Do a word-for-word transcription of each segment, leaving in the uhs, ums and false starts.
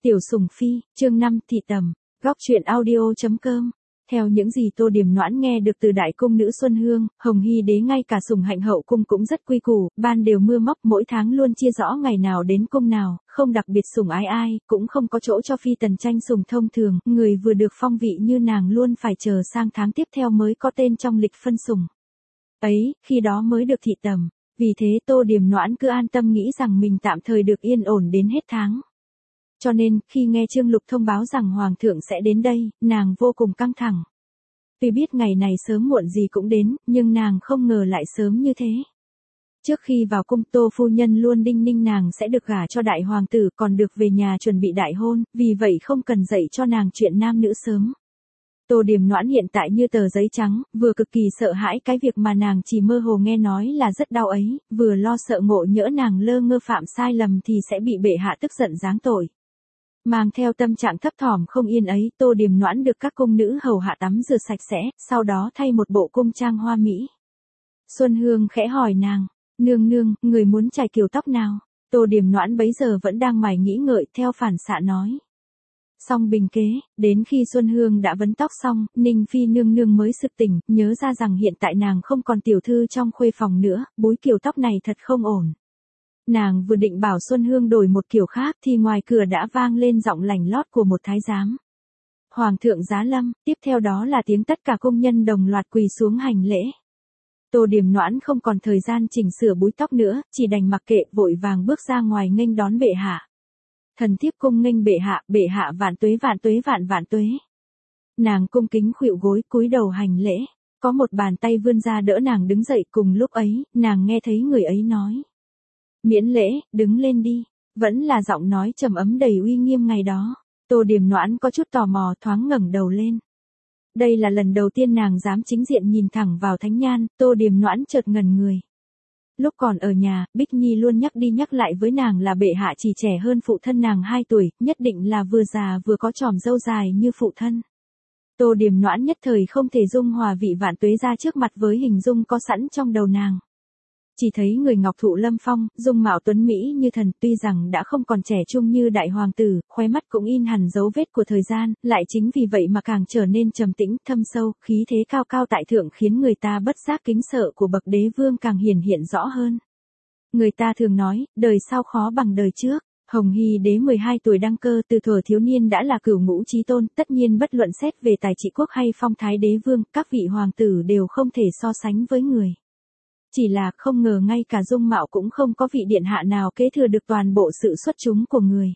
Tiểu Sùng Phi, chương năm thị tầm, góc truyện audio chấm com. Theo những gì Tô Điềm Noãn nghe được từ đại cung nữ Xuân Hương, Hồng Hy đế ngay cả Sùng Hạnh hậu cung cũng rất quy củ, ban đều mưa móc mỗi tháng luôn chia rõ ngày nào đến cung nào, không đặc biệt sủng ái ai, cũng không có chỗ cho phi tần tranh sủng thông thường, người vừa được phong vị như nàng luôn phải chờ sang tháng tiếp theo mới có tên trong lịch phân sủng. Ấy, khi đó mới được thị tầm, vì thế Tô Điềm Noãn cứ an tâm nghĩ rằng mình tạm thời được yên ổn đến hết tháng. Cho nên, khi nghe Trương Lục thông báo rằng Hoàng thượng sẽ đến đây, nàng vô cùng căng thẳng. Tuy biết ngày này sớm muộn gì cũng đến, nhưng nàng không ngờ lại sớm như thế. Trước khi vào cung, Tô phu nhân luôn đinh ninh nàng sẽ được gả cho đại hoàng tử, còn được về nhà chuẩn bị đại hôn, vì vậy không cần dạy cho nàng chuyện nam nữ sớm. Tô Điềm Noãn hiện tại như tờ giấy trắng, vừa cực kỳ sợ hãi cái việc mà nàng chỉ mơ hồ nghe nói là rất đau ấy, vừa lo sợ ngộ nhỡ nàng lơ ngơ phạm sai lầm thì sẽ bị bệ hạ tức giận giáng tội. Mang theo tâm trạng thấp thỏm không yên ấy, Tô Điềm Noãn được các cung nữ hầu hạ tắm rửa sạch sẽ, sau đó thay một bộ cung trang hoa mỹ. Xuân Hương khẽ hỏi nàng, nương nương, người muốn chải kiểu tóc nào? Tô Điềm Noãn bấy giờ vẫn đang mải nghĩ ngợi, theo phản xạ nói. Xong bình kế, đến khi Xuân Hương đã vấn tóc xong, Ninh Phi nương nương mới sực tỉnh, nhớ ra rằng hiện tại nàng không còn tiểu thư trong khuê phòng nữa, búi kiểu tóc này thật không ổn. Nàng vừa định bảo Xuân Hương đổi một kiểu khác thì ngoài cửa đã vang lên giọng lành lót của một thái giám. Hoàng thượng giá lâm, tiếp theo đó là tiếng tất cả công nhân đồng loạt quỳ xuống hành lễ. Tô Điềm Noãn không còn thời gian chỉnh sửa búi tóc nữa, chỉ đành mặc kệ vội vàng bước ra ngoài nghênh đón bệ hạ. Thần thiếp cung nghênh bệ hạ, bệ hạ vạn tuế vạn tuế vạn vạn tuế. Nàng cung kính khuỵu gối cúi đầu hành lễ, có một bàn tay vươn ra đỡ nàng đứng dậy, cùng lúc ấy, nàng nghe thấy người ấy nói. Miễn lễ, đứng lên đi, vẫn là giọng nói trầm ấm đầy uy nghiêm ngày đó. Tô Điềm Noãn có chút tò mò thoáng ngẩng đầu lên. Đây là lần đầu tiên nàng dám chính diện nhìn thẳng vào Thánh Nhan, Tô Điềm Noãn chợt ngẩn người. Lúc còn ở nhà, Bích Nhi luôn nhắc đi nhắc lại với nàng là bệ hạ chỉ trẻ hơn phụ thân nàng hai tuổi, nhất định là vừa già vừa có chòm râu dài như phụ thân. Tô Điềm Noãn nhất thời không thể dung hòa vị vạn tuế ra trước mặt với hình dung có sẵn trong đầu nàng. Chỉ thấy người ngọc thụ lâm phong, dung mạo tuấn mỹ như thần, tuy rằng đã không còn trẻ trung như đại hoàng tử, khóe mắt cũng in hẳn dấu vết của thời gian, lại chính vì vậy mà càng trở nên trầm tĩnh, thâm sâu, khí thế cao cao tại thượng khiến người ta bất giác kính sợ của bậc đế vương càng hiển hiện rõ hơn. Người ta thường nói, đời sau khó bằng đời trước. Hồng Hy đế mười hai tuổi đăng cơ, từ thuở thiếu niên đã là cửu ngũ chí tôn, tất nhiên bất luận xét về tài trị quốc hay phong thái đế vương, các vị hoàng tử đều không thể so sánh với người. Chỉ là không ngờ ngay cả dung mạo cũng không có vị điện hạ nào kế thừa được toàn bộ sự xuất chúng của người.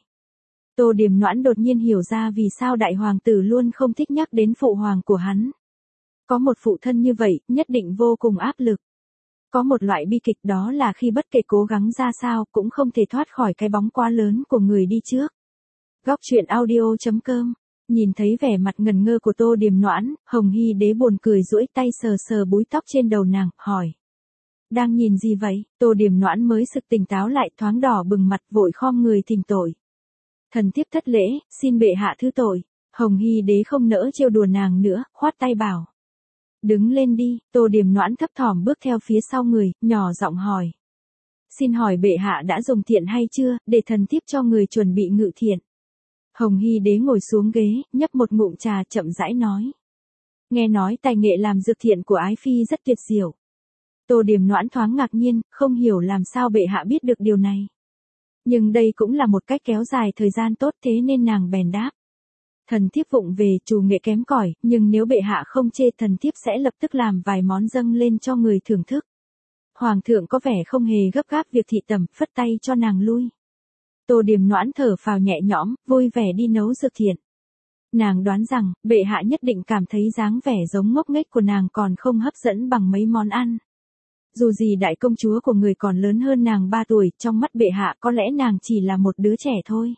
Tô Điềm Noãn đột nhiên hiểu ra vì sao đại hoàng tử luôn không thích nhắc đến phụ hoàng của hắn. Có một phụ thân như vậy, nhất định vô cùng áp lực. Có một loại bi kịch đó là khi bất kể cố gắng ra sao cũng không thể thoát khỏi cái bóng quá lớn của người đi trước. Góc truyện audio chấm com. Nhìn thấy vẻ mặt ngần ngơ của Tô Điềm Noãn, Hồng Hy đế buồn cười duỗi tay sờ sờ búi tóc trên đầu nàng, hỏi. Đang nhìn gì vậy? Tô Điềm Noãn mới sực tỉnh táo lại, thoáng đỏ bừng mặt, vội khom người thỉnh tội. Thần thiếp thất lễ, xin bệ hạ thứ tội. Hồng Hy đế không nỡ trêu đùa nàng nữa, khoát tay bảo. Đứng lên đi. Tô Điềm Noãn thấp thỏm bước theo phía sau người, nhỏ giọng hỏi. Xin hỏi bệ hạ đã dùng thiện hay chưa, để thần thiếp cho người chuẩn bị ngự thiện. Hồng Hy đế ngồi xuống ghế, nhấp một ngụm trà, chậm rãi nói. Nghe nói tài nghệ làm dược thiện của ái phi rất tuyệt diệu. Tô Điềm Noãn thoáng ngạc nhiên, không hiểu làm sao bệ hạ biết được điều này. Nhưng đây cũng là một cách kéo dài thời gian tốt, thế nên nàng bèn đáp. Thần thiếp vụng về, trù nghệ kém cỏi, nhưng nếu bệ hạ không chê, thần thiếp sẽ lập tức làm vài món dâng lên cho người thưởng thức. Hoàng thượng có vẻ không hề gấp gáp việc thị tẩm, phất tay cho nàng lui. Tô Điềm Noãn thở phào nhẹ nhõm, vui vẻ đi nấu dược thiện. Nàng đoán rằng, bệ hạ nhất định cảm thấy dáng vẻ giống ngốc nghếch của nàng còn không hấp dẫn bằng mấy món ăn. Dù gì đại công chúa của người còn lớn hơn nàng ba tuổi, trong mắt bệ hạ có lẽ nàng chỉ là một đứa trẻ thôi.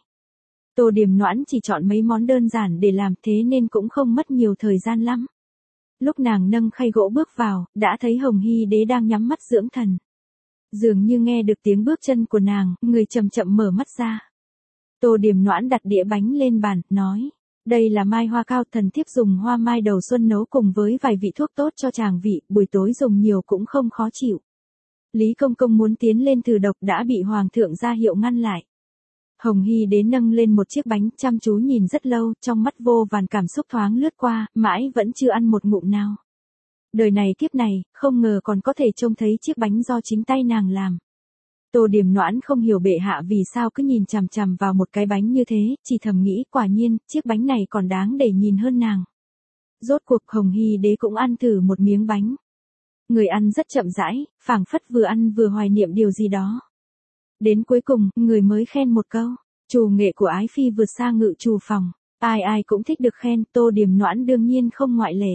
Tô Điềm Noãn chỉ chọn mấy món đơn giản để làm, thế nên cũng không mất nhiều thời gian lắm. Lúc nàng nâng khay gỗ bước vào, đã thấy Hồng Hy đế đang nhắm mắt dưỡng thần. Dường như nghe được tiếng bước chân của nàng, người chậm chậm mở mắt ra. Tô Điềm Noãn đặt đĩa bánh lên bàn, nói. Đây là mai hoa cao, thần thiếp dùng hoa mai đầu xuân nấu cùng với vài vị thuốc tốt cho chàng vị, buổi tối dùng nhiều cũng không khó chịu. Lý công công muốn tiến lên thử độc đã bị hoàng thượng ra hiệu ngăn lại. Hồng Hy Đế nâng lên một chiếc bánh, chăm chú nhìn rất lâu, trong mắt vô vàn cảm xúc thoáng lướt qua, mãi vẫn chưa ăn một ngụm nào. Đời này kiếp này, không ngờ còn có thể trông thấy chiếc bánh do chính tay nàng làm. Tô Điềm Noãn không hiểu bệ hạ vì sao cứ nhìn chằm chằm vào một cái bánh như thế, chỉ thầm nghĩ quả nhiên, chiếc bánh này còn đáng để nhìn hơn nàng. Rốt cuộc Hồng Hy Đế cũng ăn thử một miếng bánh. Người ăn rất chậm rãi, phảng phất vừa ăn vừa hoài niệm điều gì đó. Đến cuối cùng, người mới khen một câu, trù nghệ của ái phi vượt xa ngự trù phòng. Ai ai cũng thích được khen, Tô Điềm Noãn đương nhiên không ngoại lệ.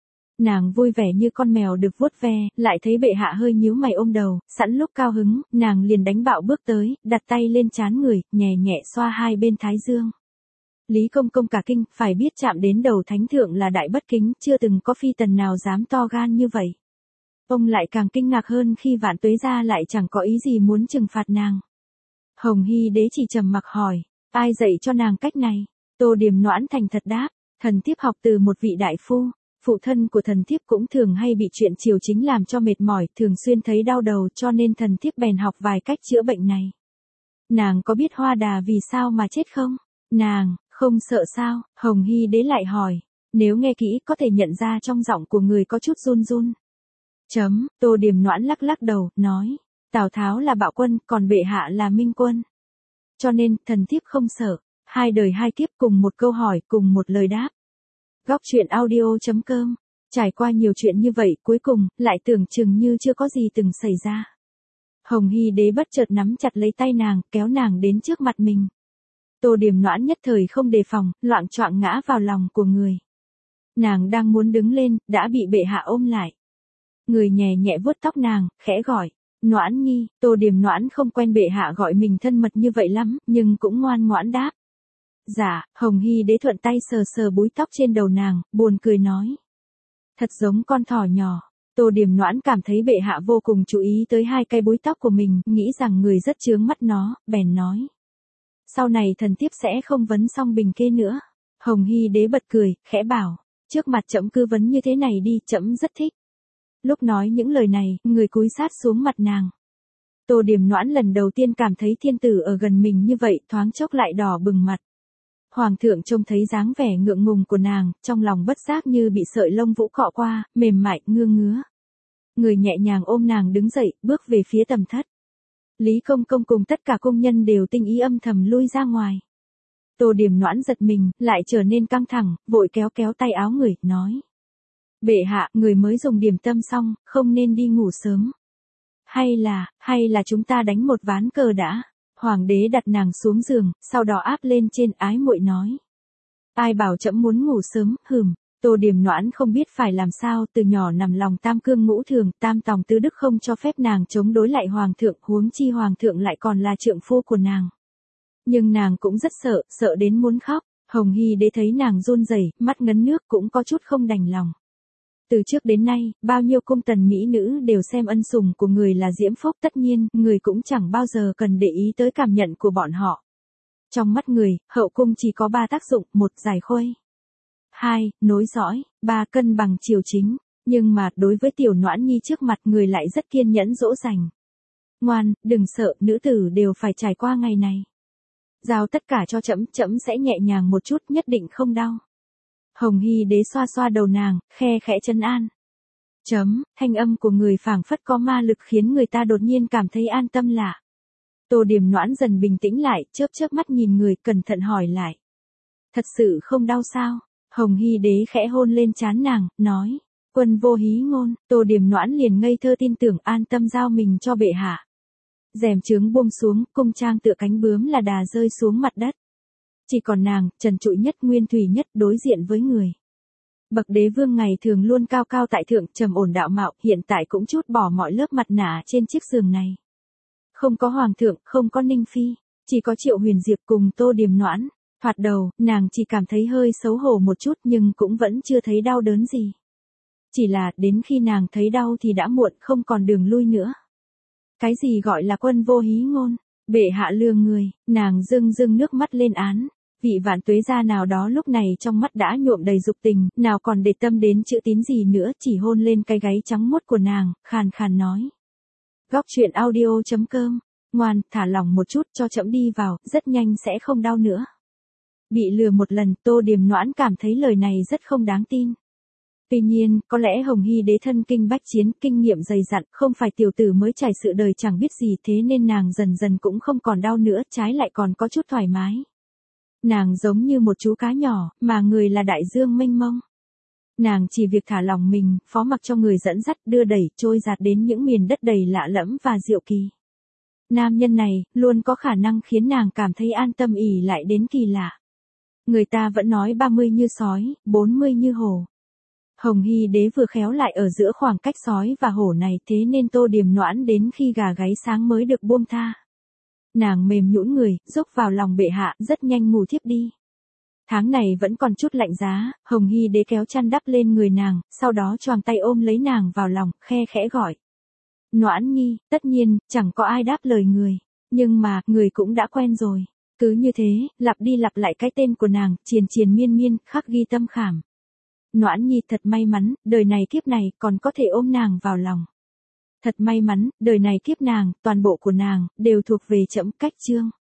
Nàng vui vẻ như con mèo được vuốt ve, lại thấy bệ hạ hơi nhíu mày ôm đầu, sẵn lúc cao hứng, nàng liền đánh bạo bước tới, đặt tay lên trán người, nhẹ nhẹ xoa hai bên thái dương. Lý Công Công cả kinh, phải biết chạm đến đầu thánh thượng là đại bất kính, chưa từng có phi tần nào dám to gan như vậy. Ông lại càng kinh ngạc hơn khi Vạn Tuế gia lại chẳng có ý gì muốn trừng phạt nàng. Hồng Hy Đế chỉ trầm mặc hỏi, ai dạy cho nàng cách này? Tô Điềm Noãn thành thật đáp, thần thiếp học từ một vị đại phu. Phụ thân của thần thiếp cũng thường hay bị chuyện triều chính làm cho mệt mỏi, thường xuyên thấy đau đầu, cho nên thần thiếp bèn học vài cách chữa bệnh này. Nàng có biết Hoa Đà vì sao mà chết không? Nàng, không sợ sao? Hồng Hy Đế lại hỏi. Nếu nghe kỹ có thể nhận ra trong giọng của người có chút run run. Chấm, Tô Điềm Noãn lắc lắc đầu, nói. Tào Tháo là bạo quân, còn bệ hạ là minh quân. Cho nên, thần thiếp không sợ. Hai đời hai kiếp cùng một câu hỏi, cùng một lời đáp. Góc truyện audio chấm com. Trải qua nhiều chuyện như vậy, cuối cùng, lại tưởng chừng như chưa có gì từng xảy ra. Hồng Hy Đế bất chợt nắm chặt lấy tay nàng, kéo nàng đến trước mặt mình. Tô Điềm Noãn nhất thời không đề phòng, loạng choạng ngã vào lòng của người. Nàng đang muốn đứng lên, đã bị bệ hạ ôm lại. Người nhẹ nhẹ vuốt tóc nàng, khẽ gọi. Noãn nhi. Tô Điềm Noãn không quen bệ hạ gọi mình thân mật như vậy lắm, nhưng cũng ngoan ngoãn đáp. Dạ, Hồng Hy Đế thuận tay sờ sờ búi tóc trên đầu nàng, buồn cười nói. Thật giống con thỏ nhỏ. Tô Điềm Noãn cảm thấy bệ hạ vô cùng chú ý tới hai cái búi tóc của mình, nghĩ rằng người rất chướng mắt nó, bèn nói. Sau này thần thiếp sẽ không vấn song bình kê nữa. Hồng Hy Đế bật cười, khẽ bảo. Trước mặt trẫm cứ vấn như thế này đi, trẫm rất thích. Lúc nói những lời này, người cúi sát xuống mặt nàng. Tô Điềm Noãn lần đầu tiên cảm thấy thiên tử ở gần mình như vậy, thoáng chốc lại đỏ bừng mặt. Hoàng thượng trông thấy dáng vẻ ngượng ngùng của nàng, trong lòng bất giác như bị sợi lông vũ cọ qua, mềm mại, ngưa ngứa. Người nhẹ nhàng ôm nàng đứng dậy, bước về phía tầm thất. Lý Công Công cùng tất cả công nhân đều tinh ý âm thầm lui ra ngoài. Tô Điềm Noãn giật mình, lại trở nên căng thẳng, vội kéo kéo tay áo người, nói. Bệ hạ, người mới dùng điểm tâm xong, không nên đi ngủ sớm. Hay là, hay là chúng ta đánh một ván cờ đã? Hoàng đế đặt nàng xuống giường, sau đó áp lên trên, ái muội nói. Ai bảo trẫm muốn ngủ sớm, hừm. Tô Điềm Noãn không biết phải làm sao, từ nhỏ nằm lòng tam cương ngũ thường, tam tòng tứ đức không cho phép nàng chống đối lại hoàng thượng, huống chi hoàng thượng lại còn là trượng phu của nàng. Nhưng nàng cũng rất sợ, sợ đến muốn khóc. Hồng Hy Đế thấy nàng run rẩy, mắt ngấn nước, cũng có chút không đành lòng. Từ trước đến nay, bao nhiêu cung tần mỹ nữ đều xem ân sủng của người là diễm phúc, tất nhiên, người cũng chẳng bao giờ cần để ý tới cảm nhận của bọn họ. Trong mắt người, hậu cung chỉ có ba tác dụng, một giải khuây, hai, nối dõi, ba cân bằng triều chính. Nhưng mà, đối với tiểu Noãn nhi trước mặt người lại rất kiên nhẫn dỗ dành. Ngoan, đừng sợ, nữ tử đều phải trải qua ngày này. Giao tất cả cho trẫm, trẫm sẽ nhẹ nhàng một chút, nhất định không đau. Hồng Hy Đế xoa xoa đầu nàng, khe khẽ trấn an. Chấm, thanh âm của người phảng phất có ma lực khiến người ta đột nhiên cảm thấy an tâm lạ. Tô Điềm Noãn dần bình tĩnh lại, chớp chớp mắt nhìn người, cẩn thận hỏi lại. Thật sự không đau sao? Hồng Hy Đế khẽ hôn lên trán nàng, nói. Quân vô hí ngôn. Tô Điềm Noãn liền ngây thơ tin tưởng, an tâm giao mình cho bệ hạ. Rèm chướng buông xuống, cung trang tựa cánh bướm là đà rơi xuống mặt đất. Chỉ còn nàng, trần trụi nhất, nguyên thủy nhất, đối diện với người. Bậc đế vương ngày thường luôn cao cao tại thượng, trầm ổn đạo mạo, hiện tại cũng chút bỏ mọi lớp mặt nạ trên chiếc giường này. Không có hoàng thượng, không có Ninh Phi, chỉ có Triệu Huyền Diệp cùng Tô Điềm Noãn. Thoạt đầu, nàng chỉ cảm thấy hơi xấu hổ một chút nhưng cũng vẫn chưa thấy đau đớn gì. Chỉ là, đến khi nàng thấy đau thì đã muộn, không còn đường lui nữa. Cái gì gọi là quân vô hí ngôn? Bệ hạ lường người, nàng rưng rưng nước mắt lên án. Vị Vạn Tuế gia nào đó lúc này trong mắt đã nhuộm đầy dục tình, nào còn để tâm đến chữ tín gì nữa, chỉ hôn lên cái gáy trắng muốt của nàng, khàn khàn nói. Góc truyện audio chấm com Ngoan, thả lỏng một chút cho trẫm đi vào, rất nhanh sẽ không đau nữa. Bị lừa một lần, Tô Điềm Noãn cảm thấy lời này rất không đáng tin. Tuy nhiên, có lẽ Hồng Hy đế thân kinh bách chiến, kinh nghiệm dày dặn, không phải tiểu tử mới trải sự đời chẳng biết gì, thế nên nàng dần dần cũng không còn đau nữa, trái lại còn có chút thoải mái. Nàng giống như một chú cá nhỏ, mà người là đại dương mênh mông. Nàng chỉ việc thả lỏng mình, phó mặc cho người dẫn dắt, đưa đẩy, trôi dạt đến những miền đất đầy lạ lẫm và diệu kỳ. Nam nhân này, luôn có khả năng khiến nàng cảm thấy an tâm ỉ lại đến kỳ lạ. Người ta vẫn nói ba mươi như sói, bốn mươi như hổ. Hồng Hy đế vừa khéo lại ở giữa khoảng cách sói và hổ này, thế nên Tô Điềm Noãn đến khi gà gáy sáng mới được buông tha. Nàng mềm nhũn người, rúc vào lòng bệ hạ, rất nhanh ngủ thiếp đi. Tháng này vẫn còn chút lạnh giá, Hồng Hy đế kéo chăn đắp lên người nàng, sau đó choàng tay ôm lấy nàng vào lòng, khe khẽ gọi. Noãn nhi, tất nhiên, chẳng có ai đáp lời người. Nhưng mà, người cũng đã quen rồi. Cứ như thế, lặp đi lặp lại cái tên của nàng, triền triền miên miên, khắc ghi tâm khảm. Noãn nhi thật may mắn, đời này kiếp này, còn có thể ôm nàng vào lòng. Thật may mắn, đời này kiếp nàng, toàn bộ của nàng, đều thuộc về trẫm. Cách chương.